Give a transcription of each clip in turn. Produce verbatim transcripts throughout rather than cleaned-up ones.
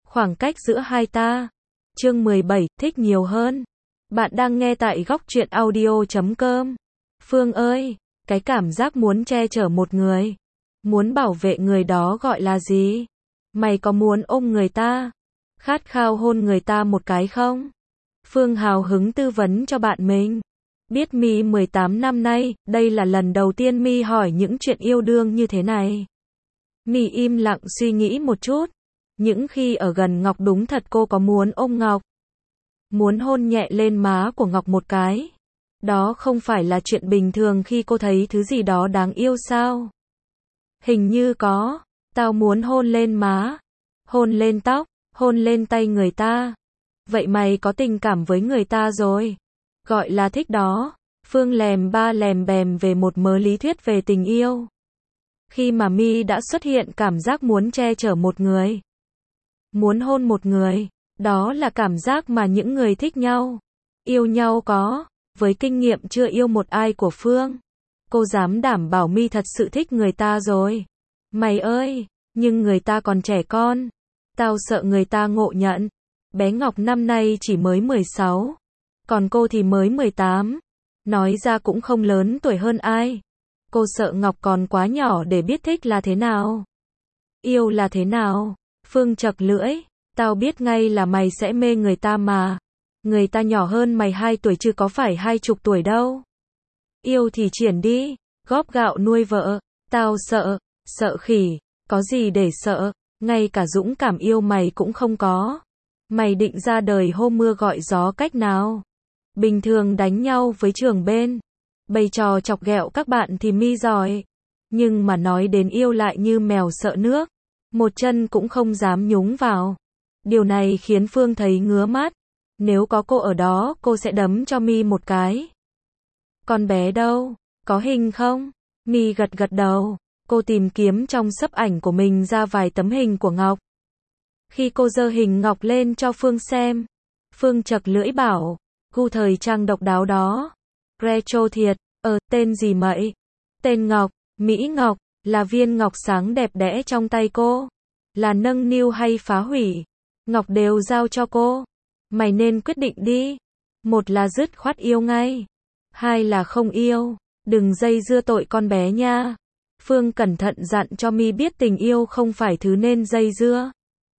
Khoảng cách giữa hai ta. Chương mười bảy, thích nhiều hơn. Bạn đang nghe tại góc truyện audio chấm com. Phương ơi, cái cảm giác muốn che chở một người, muốn bảo vệ người đó gọi là gì? Mày có muốn ôm người ta, khát khao hôn người ta một cái không? Phương hào hứng tư vấn cho bạn mình. Biết My mười tám năm nay, đây là lần đầu tiên My hỏi những chuyện yêu đương như thế này. My im lặng suy nghĩ một chút. Những khi ở gần Ngọc đúng thật cô có muốn ôm Ngọc, muốn hôn nhẹ lên má của Ngọc một cái. Đó không phải là chuyện bình thường khi cô thấy thứ gì đó đáng yêu sao? Hình như có. Tao muốn hôn lên má, hôn lên tóc, hôn lên tay người ta. Vậy mày có tình cảm với người ta rồi. Gọi là thích đó. Phương lèm ba lèm bèm về một mớ lý thuyết về tình yêu. Khi mà My đã xuất hiện cảm giác muốn che chở một người, muốn hôn một người, đó là cảm giác mà những người thích nhau, yêu nhau có. Với kinh nghiệm chưa yêu một ai của Phương, cô dám đảm bảo My thật sự thích người ta rồi. Mày ơi, nhưng người ta còn trẻ con. Tao sợ người ta ngộ nhận. Bé Ngọc năm nay chỉ mới mười sáu, còn cô thì mới mười tám. Nói ra cũng không lớn tuổi hơn ai. Cô sợ Ngọc còn quá nhỏ để biết thích là thế nào, yêu là thế nào. Phương chật lưỡi, tao biết ngay là mày sẽ mê người ta mà. Người ta nhỏ hơn mày hai tuổi chứ có phải hai chục tuổi đâu. Yêu thì triển đi, góp gạo nuôi vợ. Tao sợ, sợ khỉ, có gì để sợ, ngay cả dũng cảm yêu mày cũng không có. Mày định ra đời hô mưa gọi gió cách nào? Bình thường đánh nhau với trường bên, bày trò chọc ghẹo các bạn thì My giỏi. Nhưng mà nói đến yêu lại như mèo sợ nước, một chân cũng không dám nhúng vào. Điều này khiến Phương thấy ngứa mắt. Nếu có cô ở đó, cô sẽ đấm cho My một cái. Con bé đâu? Có hình không? My gật gật đầu. Cô tìm kiếm trong sấp ảnh của mình ra vài tấm hình của Ngọc. Khi cô giơ hình Ngọc lên cho Phương xem, Phương chật lưỡi bảo, gu thời trang độc đáo đó. Retro thiệt. Ờ, tên gì mậy? Tên Ngọc, Mỹ Ngọc, là viên ngọc sáng đẹp đẽ trong tay cô. Là nâng niu hay phá hủy, Ngọc đều giao cho cô. Mày nên quyết định đi. Một là dứt khoát yêu ngay, hai là không yêu. Đừng dây dưa tội con bé nha. Phương cẩn thận dặn cho My biết tình yêu không phải thứ nên dây dưa.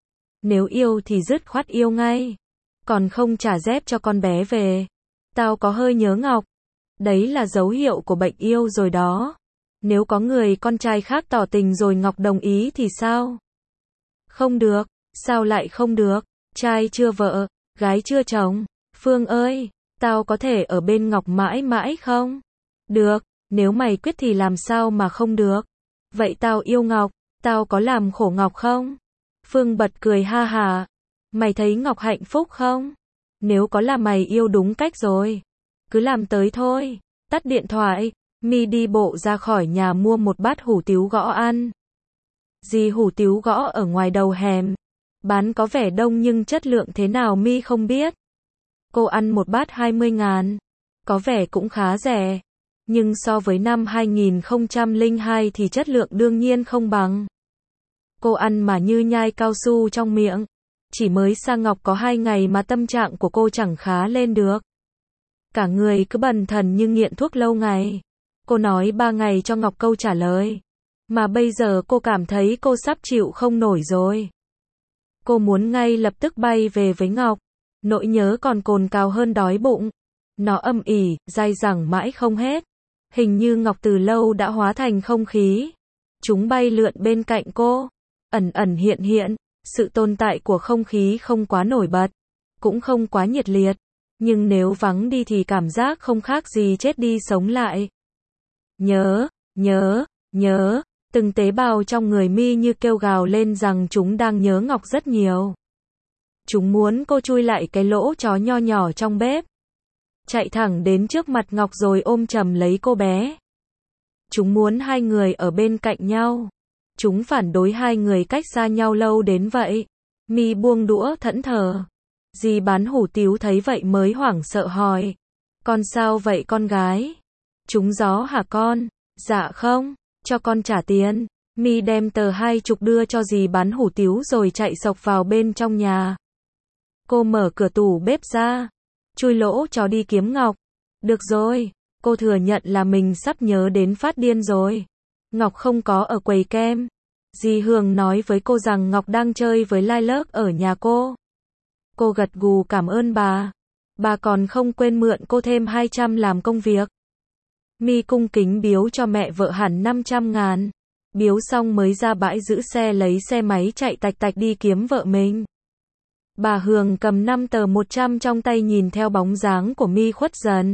Nếu yêu thì dứt khoát yêu ngay, còn không trả dép cho con bé về. Tao có hơi nhớ Ngọc. Đấy là dấu hiệu của bệnh yêu rồi đó. Nếu có người con trai khác tỏ tình rồi Ngọc đồng ý thì sao? Không được. Sao lại không được? Trai chưa vợ, gái chưa chồng. Phương ơi, tao có thể ở bên Ngọc mãi mãi không? Được, nếu mày quyết thì làm sao mà không được. Vậy tao yêu Ngọc, tao có làm khổ Ngọc không? Phương bật cười ha hà. Mày thấy Ngọc hạnh phúc không? Nếu có là mày yêu đúng cách rồi. Cứ làm tới thôi. Tắt điện thoại, My đi bộ ra khỏi nhà mua một bát hủ tiếu gõ ăn. Dì hủ tiếu gõ ở ngoài đầu hẻm. Bán có vẻ đông nhưng chất lượng thế nào My không biết. Cô ăn một bát hai mươi ngàn. Có vẻ cũng khá rẻ. Nhưng so với năm hai nghìn không trăm lẻ hai thì chất lượng đương nhiên không bằng. Cô ăn mà như nhai cao su trong miệng. Chỉ mới sang Ngọc có hai ngày mà tâm trạng của cô chẳng khá lên được. Cả người cứ bần thần như nghiện thuốc lâu ngày. Cô nói ba ngày cho Ngọc câu trả lời. Mà bây giờ cô cảm thấy cô sắp chịu không nổi rồi. Cô muốn ngay lập tức bay về với Ngọc. Nỗi nhớ còn cồn cào hơn đói bụng. Nó âm ỉ, dai dẳng mãi không hết. Hình như Ngọc từ lâu đã hóa thành không khí. Chúng bay lượn bên cạnh cô. Ẩn ẩn hiện hiện. Sự tồn tại của không khí không quá nổi bật, cũng không quá nhiệt liệt. Nhưng nếu vắng đi thì cảm giác không khác gì chết đi sống lại. Nhớ, nhớ, nhớ. Từng tế bào trong người My như kêu gào lên rằng chúng đang nhớ Ngọc rất nhiều. Chúng muốn cô chui lại cái lỗ chó nho nhỏ trong bếp. Chạy thẳng đến trước mặt Ngọc rồi ôm chầm lấy cô bé. Chúng muốn hai người ở bên cạnh nhau. Chúng phản đối hai người cách xa nhau lâu đến vậy. My buông đũa thẫn thờ. Dì bán hủ tiếu thấy vậy mới hoảng sợ hỏi. Con sao vậy con gái? Trúng gió hả con? Dạ không, cho con trả tiền. My đem tờ hai chục đưa cho dì bán hủ tiếu rồi chạy xộc vào bên trong nhà. Cô mở cửa tủ bếp ra, chui lỗ chó đi kiếm Ngọc. Được rồi, cô thừa nhận là mình sắp nhớ đến phát điên rồi. Ngọc không có ở quầy kem. Dì Hường nói với cô rằng Ngọc đang chơi với Lilac ở nhà cô. Cô gật gù cảm ơn bà. Bà còn không quên mượn cô thêm hai trăm làm công việc. My cung kính biếu cho mẹ vợ hẳn năm trăm ngàn. Biếu xong mới ra bãi giữ xe lấy xe máy chạy tạch tạch đi kiếm vợ mình. Bà Hường cầm năm tờ một trăm trong tay nhìn theo bóng dáng của My khuất dần.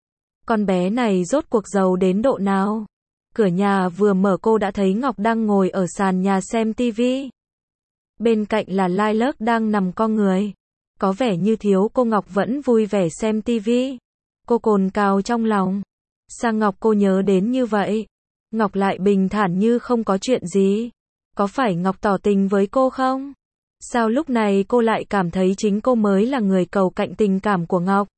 Con bé này rốt cuộc giàu đến độ nào? Cửa nhà vừa mở cô đã thấy Ngọc đang ngồi ở sàn nhà xem tivi. Bên cạnh là Lilac đang nằm co người. Có vẻ như thiếu cô Ngọc vẫn vui vẻ xem tivi. Cô cồn cào trong lòng. Sao Ngọc cô nhớ đến như vậy? Ngọc lại bình thản như không có chuyện gì. Có phải Ngọc tỏ tình với cô không? Sao lúc này cô lại cảm thấy chính cô mới là người cầu cạnh tình cảm của Ngọc?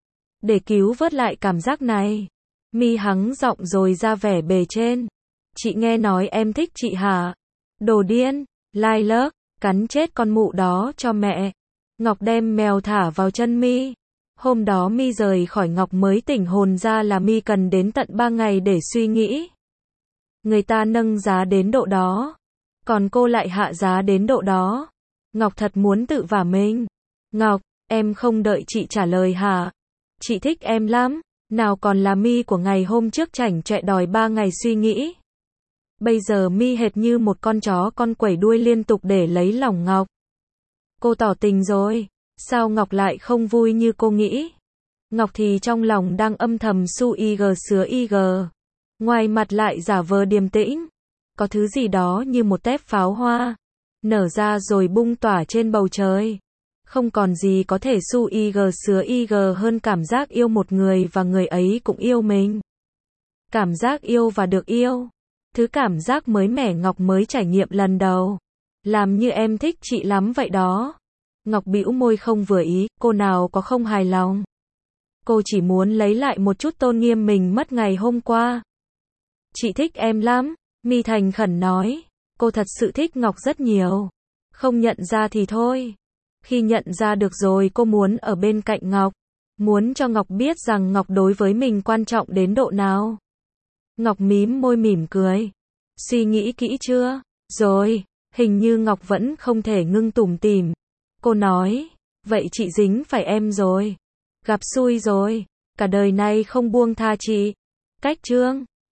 Để cứu vớt lại cảm giác này, My hắng giọng rồi ra vẻ bề trên. Chị nghe nói em thích chị hả? Đồ điên, Lilac, cắn chết con mụ đó cho mẹ. Ngọc đem mèo thả vào chân My. Hôm đó My rời khỏi Ngọc mới tỉnh hồn ra là My cần đến tận ba ngày để suy nghĩ. Người ta nâng giá đến độ đó, còn cô lại hạ giá đến độ đó. Ngọc thật muốn tự vả mình. Ngọc, em không đợi chị trả lời hả? Chị thích em lắm, nào còn là My của ngày hôm trước chảnh chọe đòi ba ngày suy nghĩ. Bây giờ My hệt như một con chó con quẩy đuôi liên tục để lấy lòng Ngọc. Cô tỏ tình rồi, sao Ngọc lại không vui như cô nghĩ? Ngọc thì trong lòng đang âm thầm su y gờ sứa y gờ. Ngoài mặt lại giả vờ điềm tĩnh. Có thứ gì đó như một tép pháo hoa, nở ra rồi bung tỏa trên bầu trời. Không còn gì có thể su y gờ sứa y gờ hơn cảm giác yêu một người và người ấy cũng yêu mình. Cảm giác yêu và được yêu. Thứ cảm giác mới mẻ Ngọc mới trải nghiệm lần đầu. Làm như em thích chị lắm vậy đó. Ngọc bĩu môi không vừa ý, cô nào có không hài lòng. Cô chỉ muốn lấy lại một chút tôn nghiêm mình mất ngày hôm qua. Chị thích em lắm, My thành khẩn nói. Cô thật sự thích Ngọc rất nhiều. Không nhận ra thì thôi. Khi nhận ra được rồi cô muốn ở bên cạnh Ngọc. Muốn cho Ngọc biết rằng Ngọc đối với mình quan trọng đến độ nào. Ngọc mím môi mỉm cười. Suy nghĩ kỹ chưa? Rồi, hình như Ngọc vẫn không thể ngưng tủm tỉm. Cô nói, vậy chị dính phải em rồi. Gặp xui rồi, cả đời này không buông tha chị. Cách chương